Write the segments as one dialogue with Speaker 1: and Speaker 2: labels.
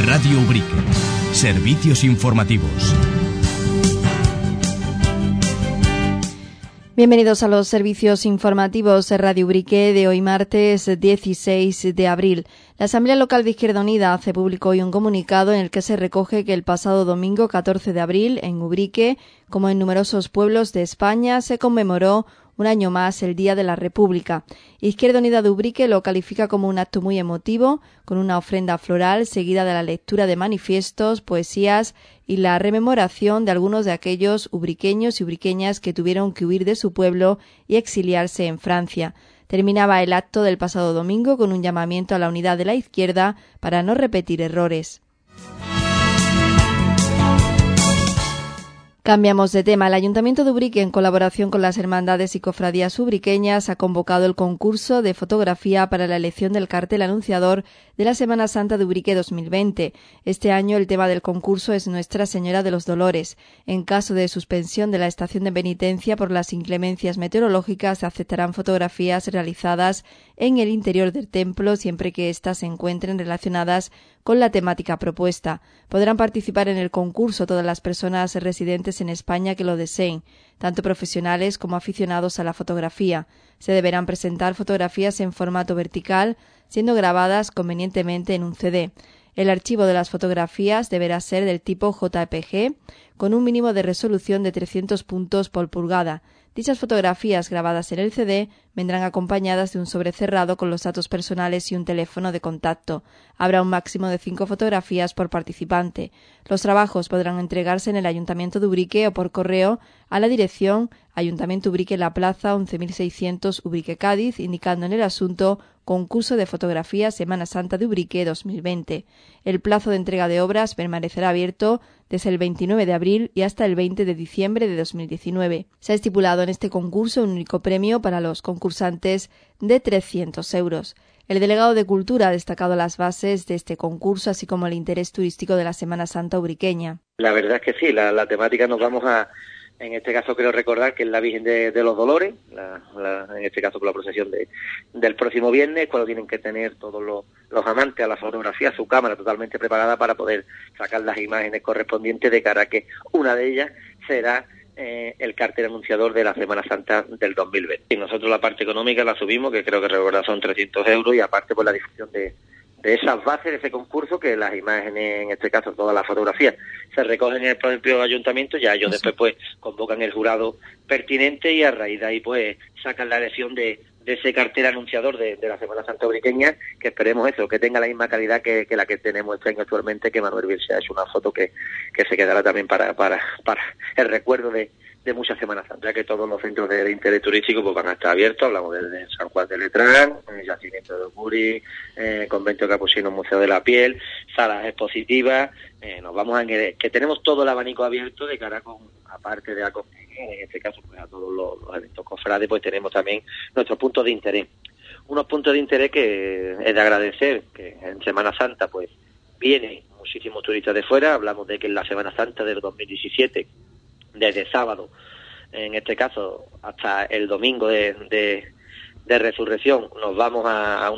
Speaker 1: Radio Ubrique. Servicios informativos.
Speaker 2: Bienvenidos a los servicios informativos de Radio Ubrique de hoy martes 16 de abril. La Asamblea Local de Izquierda Unida hace público hoy un comunicado en el que se recoge que el pasado domingo 14 de abril en Ubrique, como en numerosos pueblos de España, se conmemoró un año más el Día de la República. Izquierda Unida de Ubrique lo califica como un acto muy emotivo, con una ofrenda floral seguida de la lectura de manifiestos, poesías y la rememoración de algunos de aquellos ubriqueños y ubriqueñas que tuvieron que huir de su pueblo y exiliarse en Francia. Terminaba el acto del pasado domingo con un llamamiento a la unidad de la izquierda para no repetir errores. Cambiamos de tema. El Ayuntamiento de Ubrique, en colaboración con las hermandades y cofradías ubriqueñas, ha convocado el concurso de fotografía para la elección del cartel anunciador de la Semana Santa de Ubrique 2020. Este año el tema del concurso es Nuestra Señora de los Dolores. En caso de suspensión de la estación de penitencia por las inclemencias meteorológicas, se aceptarán fotografías realizadas en el interior del templo siempre que éstas se encuentren relacionadas con la temática propuesta. Podrán participar en el concurso todas las personas residentes en España que lo deseen, tanto profesionales como aficionados a la fotografía. Se deberán presentar fotografías en formato vertical, siendo grabadas convenientemente en un CD. El archivo de las fotografías deberá ser del tipo JPG, con un mínimo de resolución de 300 puntos por pulgada. Dichas fotografías grabadas en el CD vendrán acompañadas de un sobre cerrado con los datos personales y un teléfono de contacto. Habrá un máximo de 5 fotografías por participante. Los trabajos podrán entregarse en el Ayuntamiento de Ubrique o por correo a la dirección Ayuntamiento Ubrique La Plaza 11.600 Ubrique Cádiz, indicando en el asunto Concurso de Fotografía Semana Santa de Ubrique 2020. El plazo de entrega de obras permanecerá abierto desde el 29 de abril y hasta el 20 de diciembre de 2019. Se ha estipulado en este concurso un único premio para los concursantes de 300 euros. El delegado de Cultura ha destacado las bases de este concurso, así como el interés turístico de la Semana Santa ubriqueña.
Speaker 3: La verdad es que sí, la temática nos vamos a... En este caso quiero recordar que es la Virgen de los Dolores, en este caso por la procesión del próximo viernes, cuando tienen que tener todos los amantes a la fotografía, su cámara totalmente preparada para poder sacar las imágenes correspondientes de cara a que una de ellas será el cartel anunciador de la Semana Santa del 2020. Y nosotros la parte económica la subimos, que creo que recordar son 300 euros, y aparte por la difusión de esas bases de ese concurso, que las imágenes, en este caso todas las fotografías, se recogen en el propio ayuntamiento, ya ellos después pues convocan el jurado pertinente y a raíz de ahí pues sacan la elección de ese cartel anunciador de la Semana Santa ubriqueña, que esperemos eso, que tenga la misma calidad que la que tenemos este año actualmente, que Manuel Bielsa es una foto que se quedará también para el recuerdo de muchas Semanas Santas, ya que todos los centros de interés turístico pues van a estar abiertos. Hablamos de San Juan de Letrán, Yacimiento de Ocuri, Convento Capuchino, Museo de la Piel, salas expositivas. Nos vamos que tenemos todo el abanico abierto de cara aparte de en este caso pues a todos los eventos cofrades, pues tenemos también nuestros puntos de interés. Unos puntos de interés que es de agradecer, que en Semana Santa pues vienen muchísimos turistas de fuera. Hablamos de que en la Semana Santa del 2017, desde sábado, en este caso, hasta el domingo de Resurrección, nos vamos a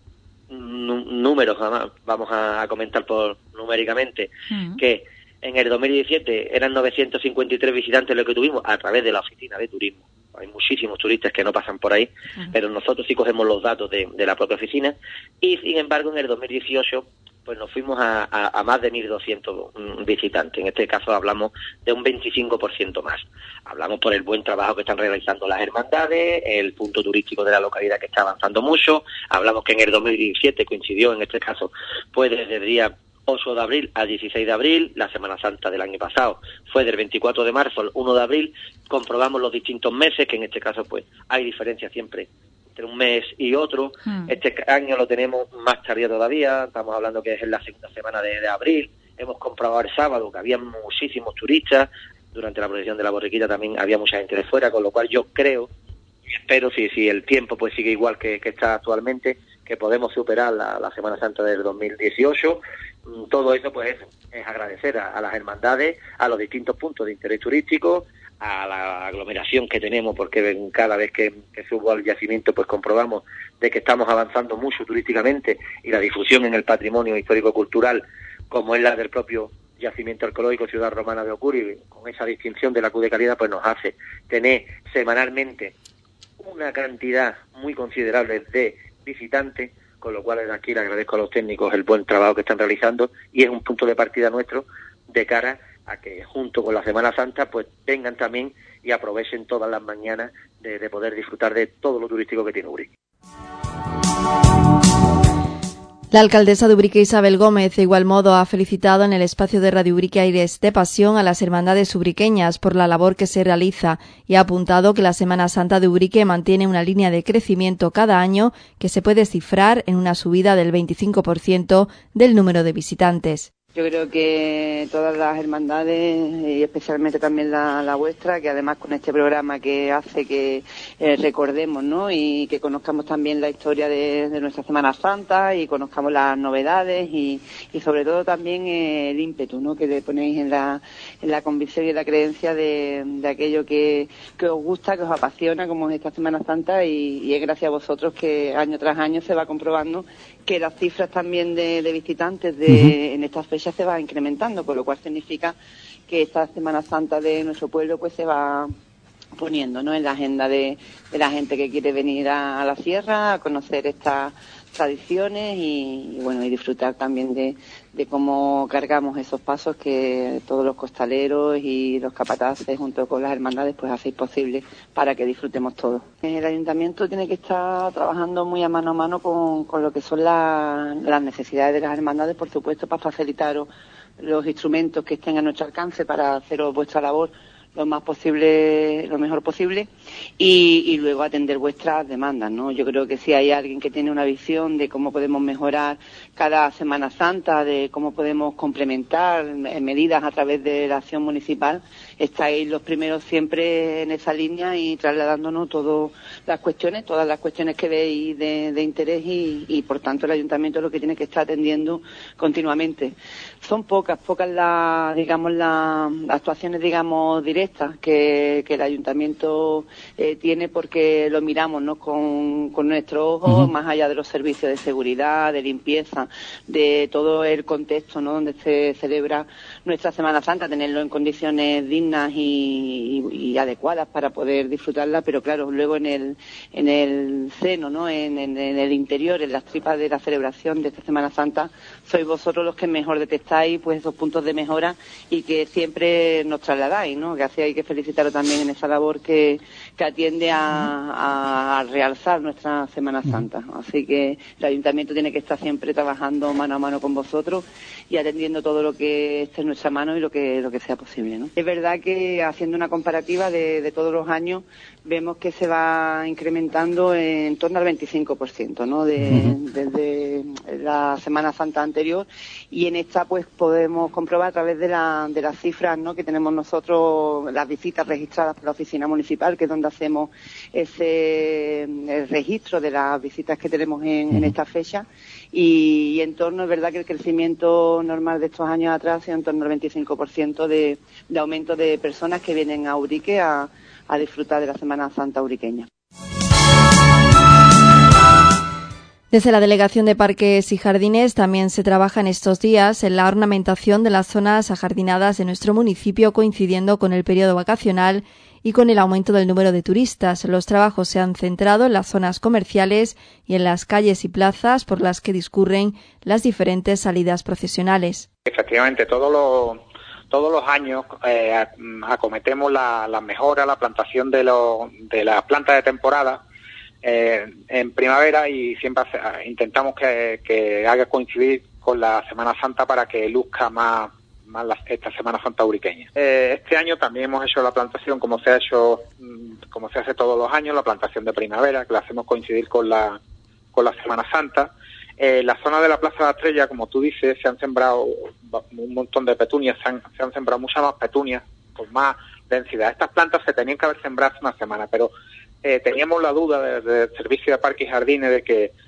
Speaker 3: números, vamos a comentar numéricamente, que en el 2017 eran 953 visitantes lo que tuvimos a través de la oficina de turismo. Hay muchísimos turistas que no pasan por ahí, pero nosotros sí cogemos los datos de la propia oficina, y sin embargo en el 2018 pues nos fuimos a más de 1.200 visitantes. En este caso hablamos de un 25% más. Hablamos por el buen trabajo que están realizando las hermandades, el punto turístico de la localidad que está avanzando mucho. Hablamos que en el 2017 coincidió, en este caso, pues desde el día 8 de abril al 16 de abril, la Semana Santa del año pasado fue del 24 de marzo al 1 de abril. Comprobamos los distintos meses, que en este caso pues hay diferencias siempre entre un mes y otro. Este año lo tenemos más tardío todavía, estamos hablando que es en la segunda semana de abril. Hemos comprobado el sábado que había muchísimos turistas, durante la procesión de la borriquita también había mucha gente de fuera, con lo cual yo creo y espero, si el tiempo pues sigue igual que está actualmente, que podemos superar la Semana Santa del 2018. Todo eso pues es agradecer a las hermandades, a los distintos puntos de interés turístico, a la aglomeración que tenemos, porque cada vez que subo al yacimiento pues comprobamos de que estamos avanzando mucho turísticamente, y la difusión en el patrimonio histórico-cultural, como es la del propio yacimiento arqueológico Ciudad Romana de Ocuri, con esa distinción de la Q de calidad, pues nos hace tener semanalmente una cantidad muy considerable de visitantes, con lo cual desde aquí le agradezco a los técnicos el buen trabajo que están realizando, y es un punto de partida nuestro de cara a que junto con la Semana Santa pues vengan también y aprovechen todas las mañanas de poder disfrutar de todo lo turístico que tiene Ubrique.
Speaker 2: La alcaldesa de Ubrique, Isabel Gómez, de igual modo ha felicitado en el espacio de Radio Ubrique Aires de Pasión a las hermandades ubriqueñas por la labor que se realiza, y ha apuntado que la Semana Santa de Ubrique mantiene una línea de crecimiento cada año que se puede cifrar en una subida del 25% del número de visitantes.
Speaker 4: Yo creo que todas las hermandades, y especialmente también la vuestra, que además con este programa que hace que recordemos, ¿no?, y que conozcamos también la historia de nuestra Semana Santa y conozcamos las novedades y sobre todo también el ímpetu, ¿no?, que le ponéis en la convicción y en la creencia de aquello que os gusta, que os apasiona, como es esta Semana Santa, y es gracias a vosotros que año tras año se va comprobando que las cifras también de visitantes en estas fechas se va incrementando, con lo cual significa que esta Semana Santa de nuestro pueblo pues se va poniendo, ¿no?, en la agenda de la gente que quiere venir a la sierra a conocer estas tradiciones y bueno, y disfrutar también de cómo cargamos esos pasos que todos los costaleros y los capataces junto con las hermandades pues hacéis posible para que disfrutemos todos. El ayuntamiento tiene que estar trabajando muy a mano con lo que son las necesidades de las hermandades, por supuesto, para facilitaros los instrumentos que estén a nuestro alcance para haceros vuestra labor lo mejor posible, y luego atender vuestras demandas, ¿no? Yo creo que si hay alguien que tiene una visión de cómo podemos mejorar cada Semana Santa, de cómo podemos complementar medidas a través de la acción municipal, estáis los primeros siempre en esa línea y trasladándonos todas las cuestiones que veis de interés y por tanto el ayuntamiento es lo que tiene que estar atendiendo continuamente. Son pocas las actuaciones, directas que el ayuntamiento tiene, porque lo miramos, ¿no?, con nuestros ojos, más allá de los servicios de seguridad, de limpieza, de todo el contexto, ¿no?, donde se celebra nuestra Semana Santa, tenerlo en condiciones dignas y adecuadas para poder disfrutarla, pero claro, luego en el seno, ¿no?, en el interior, en las tripas de la celebración de esta Semana Santa, sois vosotros los que mejor detectáis pues esos puntos de mejora y que siempre nos trasladáis, ¿no?, que así hay que felicitaros también en esa labor que atiende a realzar nuestra Semana Santa. Así que el ayuntamiento tiene que estar siempre trabajando mano a mano con vosotros y atendiendo todo lo que esté en nuestra mano y lo que sea posible, ¿no? Es verdad que haciendo una comparativa de todos los años vemos que se va incrementando en torno al 25%, ¿no?, desde la Semana Santa anterior, y en esta pues podemos comprobar a través de las cifras, ¿no?, que tenemos nosotros, las visitas registradas por la oficina municipal, que es donde hacemos el registro de las visitas que tenemos en esta fecha, y en torno, es verdad que el crecimiento normal de estos años atrás ha sido en torno al 25% de aumento de personas que vienen a Ubrique a disfrutar de la Semana Santa ubriqueña.
Speaker 2: Desde la Delegación de Parques y Jardines también se trabaja en estos días en la ornamentación de las zonas ajardinadas de nuestro municipio, coincidiendo con el periodo vacacional y con el aumento del número de turistas. Los trabajos se han centrado en las zonas comerciales y en las calles y plazas por las que discurren las diferentes salidas procesionales.
Speaker 5: Efectivamente, todos los años acometemos la mejora, la plantación de las plantas de temporada en primavera, y siempre intentamos que haga coincidir con la Semana Santa para que luzca más esta Semana Santa ubriqueña. Este año también hemos hecho la plantación como se hace todos los años, la plantación de primavera, que la hacemos coincidir con la Semana Santa. La zona de la Plaza de la Estrella, como tú dices, se han sembrado un montón de petunias, se han sembrado muchas más petunias con más densidad. Estas plantas se tenían que haber sembrado hace una semana, pero teníamos la duda del Servicio de Parques y Jardines de que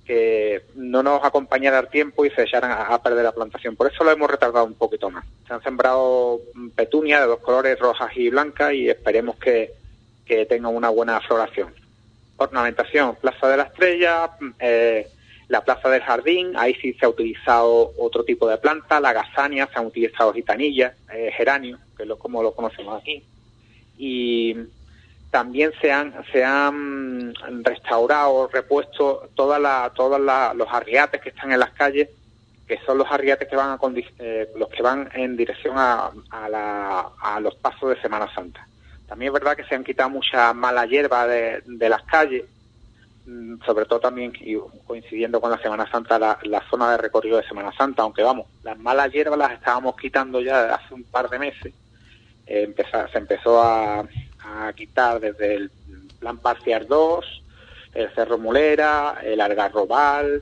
Speaker 5: que no nos acompañara el tiempo y se echaran a perder la plantación. Por eso lo hemos retardado un poquito más. Se han sembrado petunias de 2 colores, rojas y blancas, y esperemos que tengan una buena floración. Ornamentación, Plaza de la Estrella, la Plaza del Jardín, ahí sí se ha utilizado otro tipo de planta, la gazania, se han utilizado gitanillas, geranio, que es como lo conocemos aquí. Y también se han restaurado, repuesto todos los arriates que están en las calles, que son los arriates que van los que van en dirección a los pasos de Semana Santa. También es verdad que se han quitado mucha mala hierba de las calles, sobre todo también, y coincidiendo con la Semana Santa, la zona de recorrido de Semana Santa, aunque vamos, las malas hierbas las estábamos quitando ya hace un par de meses. Se empezó a quitar desde el Plan Parcial 2, el Cerro Mulera, el Algarrobal,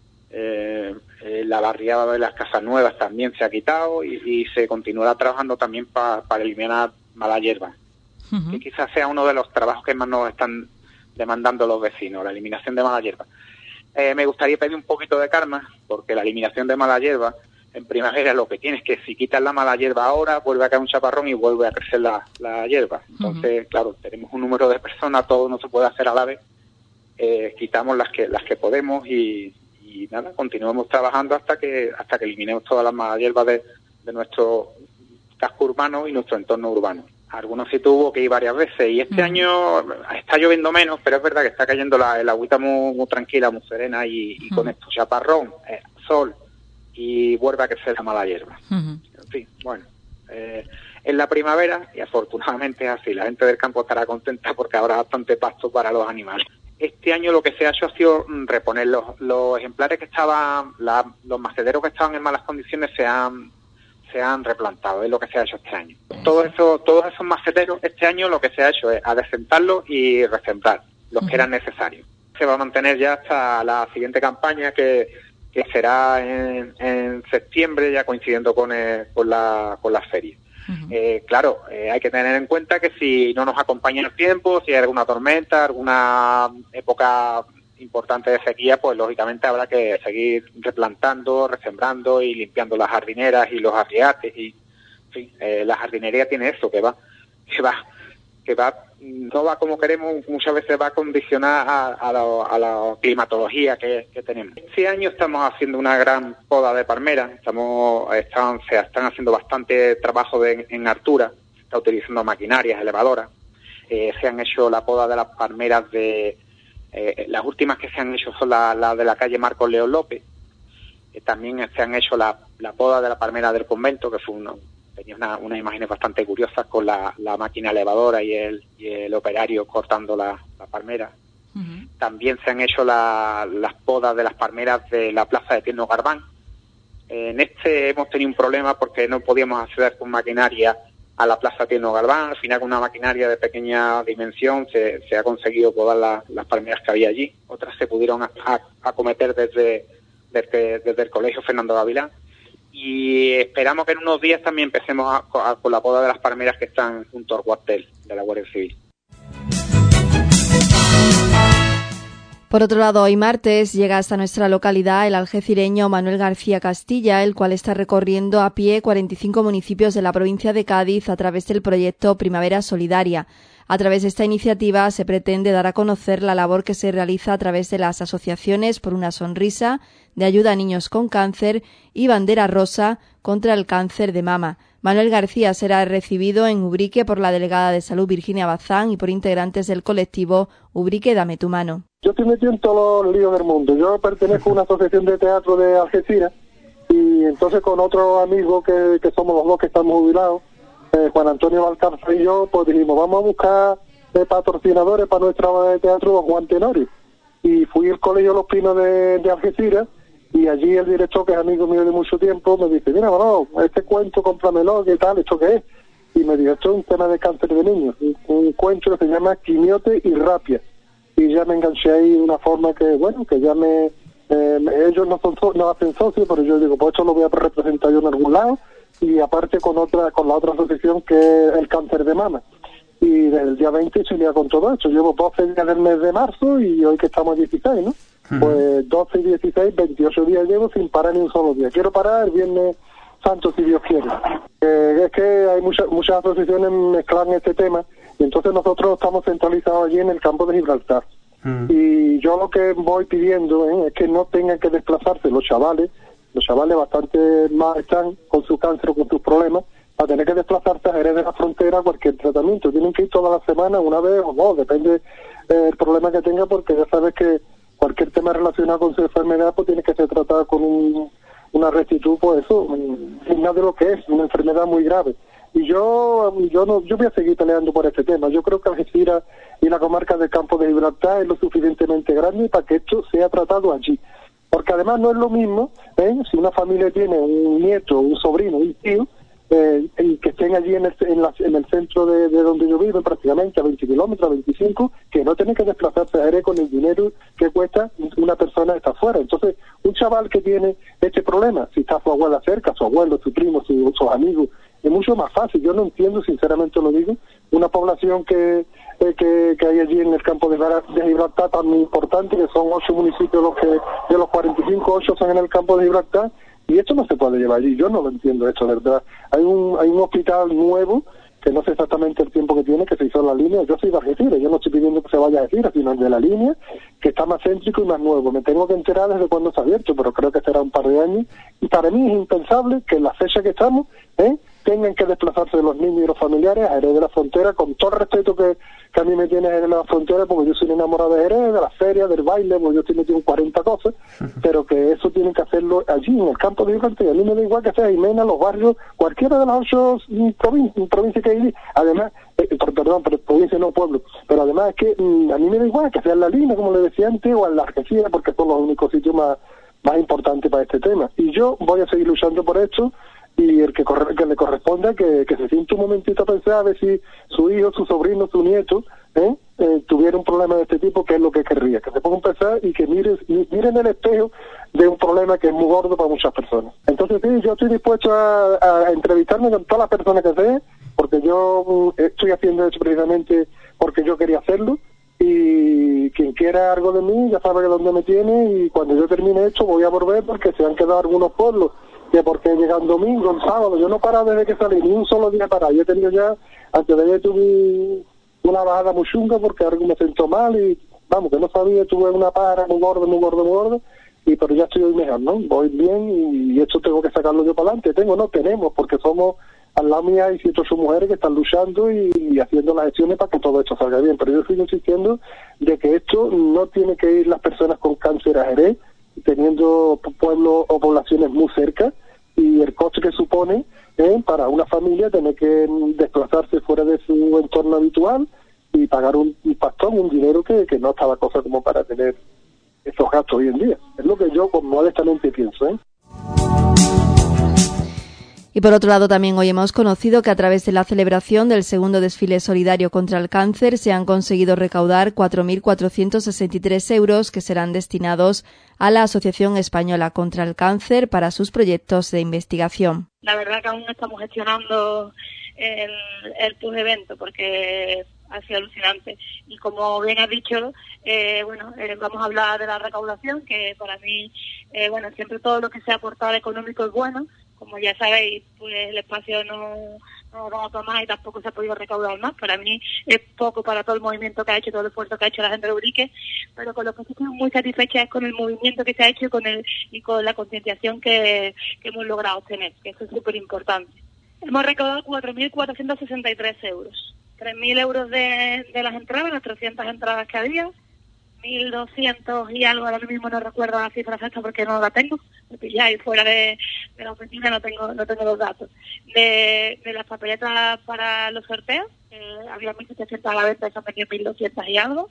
Speaker 5: la barriada de las Casas Nuevas también se ha quitado, y se continuará trabajando también para eliminar mala hierba, que quizás sea uno de los trabajos que más nos están demandando los vecinos, la eliminación de mala hierba. Me gustaría pedir un poquito de calma, porque la eliminación de mala hierba en primavera lo que tiene es que si quitas la mala hierba ahora, vuelve a caer un chaparrón y vuelve a crecer la hierba. Entonces, claro, tenemos un número de personas, todo no se puede hacer a la vez. Quitamos las que podemos y nada, continuamos trabajando hasta que eliminemos todas las malas hierbas de nuestro casco urbano y nuestro entorno urbano. Algunos sí tuvo que ir varias veces, y este año está lloviendo menos, pero es verdad que está cayendo el agüita muy tranquila, muy serena, y con esto chaparrón, sol, y vuelve a crecer la mala hierba. En fin, bueno, en la primavera, y afortunadamente es así, la gente del campo estará contenta porque habrá bastante pasto para los animales. Este año lo que se ha hecho ha sido reponer los ejemplares que estaban, los macederos que estaban en malas condiciones se han replantado, es lo que se ha hecho este año. Todos esos maceteros, este año lo que se ha hecho es adecentarlos y resembrar los que eran necesarios. Se va a mantener ya hasta la siguiente campaña, que será en septiembre, ya coincidiendo con las ferias. Claro, hay que tener en cuenta que si no nos acompaña el tiempo, si hay alguna tormenta, alguna época importante de sequía, pues lógicamente habrá que seguir replantando, resembrando y limpiando las jardineras y los arriates, y en fin, la jardinería tiene eso, que no va como queremos, muchas veces va a condicionar a la climatología que tenemos. Este año estamos haciendo una gran poda de palmeras, se están haciendo bastante trabajo en altura, se está utilizando maquinarias, elevadoras, se han hecho la poda de las palmeras las últimas que se han hecho son las de la calle Marcos León López. También se han hecho la poda de la palmera del convento, que fue tenía unas imágenes bastante curiosas con la máquina elevadora y el operario cortando la palmera. También se han hecho las podas de las palmeras de la plaza de Tierno Garbán. En hemos tenido un problema porque no podíamos acceder con maquinaria a la plaza Tierno Garbán. Al final, con una maquinaria de pequeña dimensión se ha conseguido podar las palmeras que había allí. Otras se pudieron acometer desde el Colegio Fernando Gavilán. Y esperamos que en unos días también empecemos con la poda de las palmeras que están junto al cuartel de la Guardia Civil.
Speaker 2: Por otro lado, hoy martes llega hasta nuestra localidad el algecireño Manuel García Castilla, el cual está recorriendo a pie 45 municipios de la provincia de Cádiz a través del proyecto Primavera Solidaria. A través de esta iniciativa se pretende dar a conocer la labor que se realiza a través de las asociaciones Por una Sonrisa, de ayuda a niños con cáncer, y Bandera Rosa contra el cáncer de mama. Manuel García será recibido en Ubrique por la delegada de Salud Virginia Bazán y por integrantes del colectivo Ubrique Dame tu Mano.
Speaker 6: Yo estoy metido en todos los líos del mundo. Yo pertenezco a una asociación de teatro de Algeciras, y entonces con otro amigo que somos los dos que estamos jubilados, Juan Antonio Valcarce y yo, pues dijimos, vamos a buscar patrocinadores para nuestra obra de teatro Juan Tenorio. Y fui al Colegio Los Pinos de Algeciras, y allí el director, que es amigo mío de mucho tiempo, me dice, mira, bueno, este cuento, cómpramelo, ¿qué tal? ¿Esto qué es? Y me dijo, esto es un tema de cáncer de niños, un cuento que se llama Quimiote y Rapia. Y ya me enganché ahí de una forma que, bueno, que ya ellos no hacen socios, pero yo digo, pues esto lo voy a representar yo en algún lado, y aparte con la otra asociación que es el cáncer de mama. y desde el día 20 se lía con todo esto. Llevo 12 días del mes de marzo y hoy que estamos a 16, ¿no? Pues 12 y 16, 28 días llevo sin parar ni un solo día. Quiero parar el Viernes Santo, si Dios quiere. Es que hay muchas asociaciones mezclan este tema, y entonces nosotros estamos centralizados allí en el campo de Gibraltar. Y yo lo que voy pidiendo es que no tengan que desplazarse los chavales bastante más están con su cáncer o con sus problemas, a tener que desplazarse a Jerez de la Frontera a cualquier tratamiento. Tienen que ir toda la semana, una vez o dos, depende del problema que tenga, porque ya sabes que cualquier tema relacionado con su enfermedad pues tiene que ser tratado con una rectitud, pues eso, digna de lo que es, una enfermedad muy grave. Y yo voy a seguir peleando por este tema. Yo creo que Algeciras y la comarca del Campo de Gibraltar es lo suficientemente grande para que esto sea tratado allí. Porque además no es lo mismo, si una familia tiene un nieto, un sobrino, un tío, y que estén allí en el centro de donde yo vivo, prácticamente a 20 kilómetros, a 25, que no tienen que desplazarse a Jerez con el dinero que cuesta una persona que está afuera. Entonces, un chaval que tiene este problema, si está su abuela cerca, su abuelo, su primo, sus amigos, es mucho más fácil. Yo no entiendo, sinceramente lo digo, una población que hay allí en el campo de Gibraltar tan importante, que son 8 municipios de los 45, 8 son en el campo de Gibraltar, y esto no se puede llevar allí. Yo no lo entiendo esto, de verdad. Hay un hospital nuevo, que no sé exactamente el tiempo que tiene, que se hizo en la línea. Yo soy de Algeciras, yo no estoy pidiendo que se vaya a Algeciras, sino el de la línea, que está más céntrico y más nuevo. Me tengo que enterar desde cuándo está abierto, pero creo que será un par de años. Y para mí es impensable que en la fecha que estamos, tengan que desplazarse los niños y los familiares a Jerez de la Frontera, con todo el respeto que a mí me tiene Jerez de la Frontera, porque yo soy enamorado de Jerez, de la feria, del baile, porque yo estoy metido en 40 cosas, pero que eso tienen que hacerlo allí, en el campo de Gibraltar. A mí me da igual que sea Jimena, los barrios, cualquiera de las 8 provincias que hay, además, provincia no pueblo, pero además es que a mí me da igual que sea en la Línea, como le decía antes, o en la Algeciras, porque son los únicos sitios más importantes para este tema. Y yo voy a seguir luchando por esto, y el que le corresponda que se siente un momentito a pensar a ver si su hijo, su sobrino, su nieto tuviera un problema de este tipo, que es lo que querría, que se ponga a pensar y que miren el espejo de un problema que es muy gordo para muchas personas. Entonces sí, yo estoy dispuesto a entrevistarme con todas las personas que sé, porque yo estoy haciendo eso precisamente porque yo quería hacerlo, y quien quiera algo de mí ya sabe dónde me tiene, y cuando yo termine esto voy a volver, porque se han quedado algunos pueblos que porque llega un domingo, un sábado, yo no paro desde que salí, ni un solo día parado. Yo he tenido ya, antes de ayer tuve una bajada muy chunga porque algo me sentó mal y, vamos, que no sabía, tuve una para muy gordo, y pero ya estoy hoy mejor, ¿no? Voy bien y esto tengo que sacarlo yo para adelante. Tenemos, porque somos, al lado mía hay 108 mujeres que están luchando y haciendo las gestiones para que todo esto salga bien. Pero yo sigo insistiendo de que esto no tiene que ir las personas con cáncer a Jerez, teniendo pueblos o poblaciones muy cerca, y el coste que supone para una familia tener que desplazarse fuera de su entorno habitual y pagar un pastón, un dinero que no está la cosa como para tener esos gastos hoy en día. Es lo que yo modestamente pienso,
Speaker 2: Y por otro lado, también hoy hemos conocido que a través de la celebración del segundo desfile solidario contra el cáncer se han conseguido recaudar 4.463 euros que serán destinados a la Asociación Española contra el Cáncer para sus proyectos de investigación.
Speaker 7: La verdad que aún estamos gestionando el post-evento porque ha sido alucinante. Y como bien has dicho, vamos a hablar de la recaudación, que para mí, siempre todo lo que sea aportado económico es bueno. Como ya sabéis, pues el espacio no da para más y tampoco se ha podido recaudar más. Para mí es poco para todo el movimiento que ha hecho, todo el esfuerzo que ha hecho la gente de Ubrique, pero con lo que estoy muy satisfecha es con el movimiento que se ha hecho y con la concienciación que hemos logrado obtener, que eso es súper importante. Hemos recaudado 4.463 euros. 3.000 euros de las entradas, las 300 entradas que había, 1.200 y algo, ahora mismo no recuerdo la cifra exacta porque no la tengo, porque ya ahí fuera de la oficina no tengo los datos. De las papeletas para los sorteos, había 1.700 a la venta, esas venían 1.200 y algo,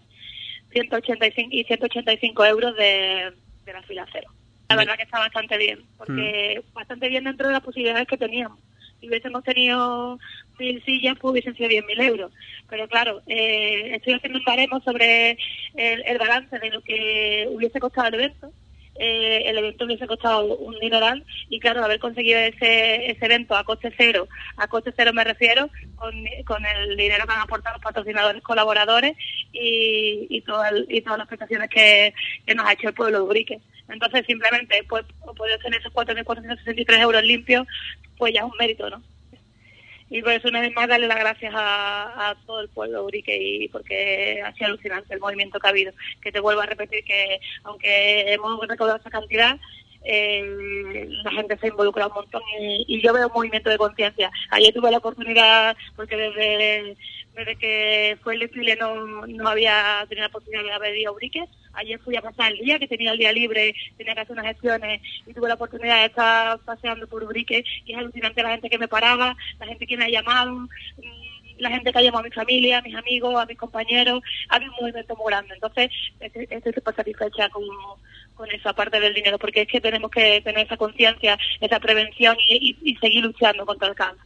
Speaker 7: 185 euros de la fila cero. La verdad que está bastante bien, porque bastante bien dentro de las posibilidades que teníamos. Si hubiésemos tenido 1.000 sillas, pues hubiesen sido 10.000 euros. Pero claro, estoy haciendo un baremo sobre el balance de lo que hubiese costado el evento. el evento hubiese costado un dineral, y claro, haber conseguido ese evento a coste cero me refiero, con el dinero que han aportado los patrocinadores, colaboradores y todas las prestaciones que nos ha hecho el pueblo de Ubrique. Entonces, simplemente, pues, poder tener esos 4.463 euros limpios, pues ya es un mérito, ¿no? Y por eso, una vez más, darle las gracias a todo el pueblo de Ubrique, y porque ha sido alucinante el movimiento que ha habido. Que te vuelvo a repetir que, aunque hemos recaudado esa cantidad, la gente se ha involucrado un montón, y yo veo un movimiento de conciencia. Ayer tuve la oportunidad, porque desde que fue el desfile no había tenido la posibilidad de haber ido a Ubrique. Ayer fui a pasar el día, que tenía el día libre, tenía que hacer unas gestiones, y tuve la oportunidad de estar paseando por Ubrique, y es alucinante la gente que me paraba, la gente que me ha llamado, la gente que ha llamado a mi familia, a mis amigos, a mis compañeros. Había un movimiento muy grande. Entonces, estoy súper satisfecha con esa parte del dinero, porque es que tenemos que tener esa conciencia, esa prevención, y seguir luchando contra el cáncer.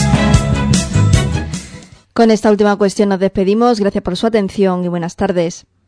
Speaker 2: Con esta última cuestión nos despedimos. Gracias por su atención y buenas tardes.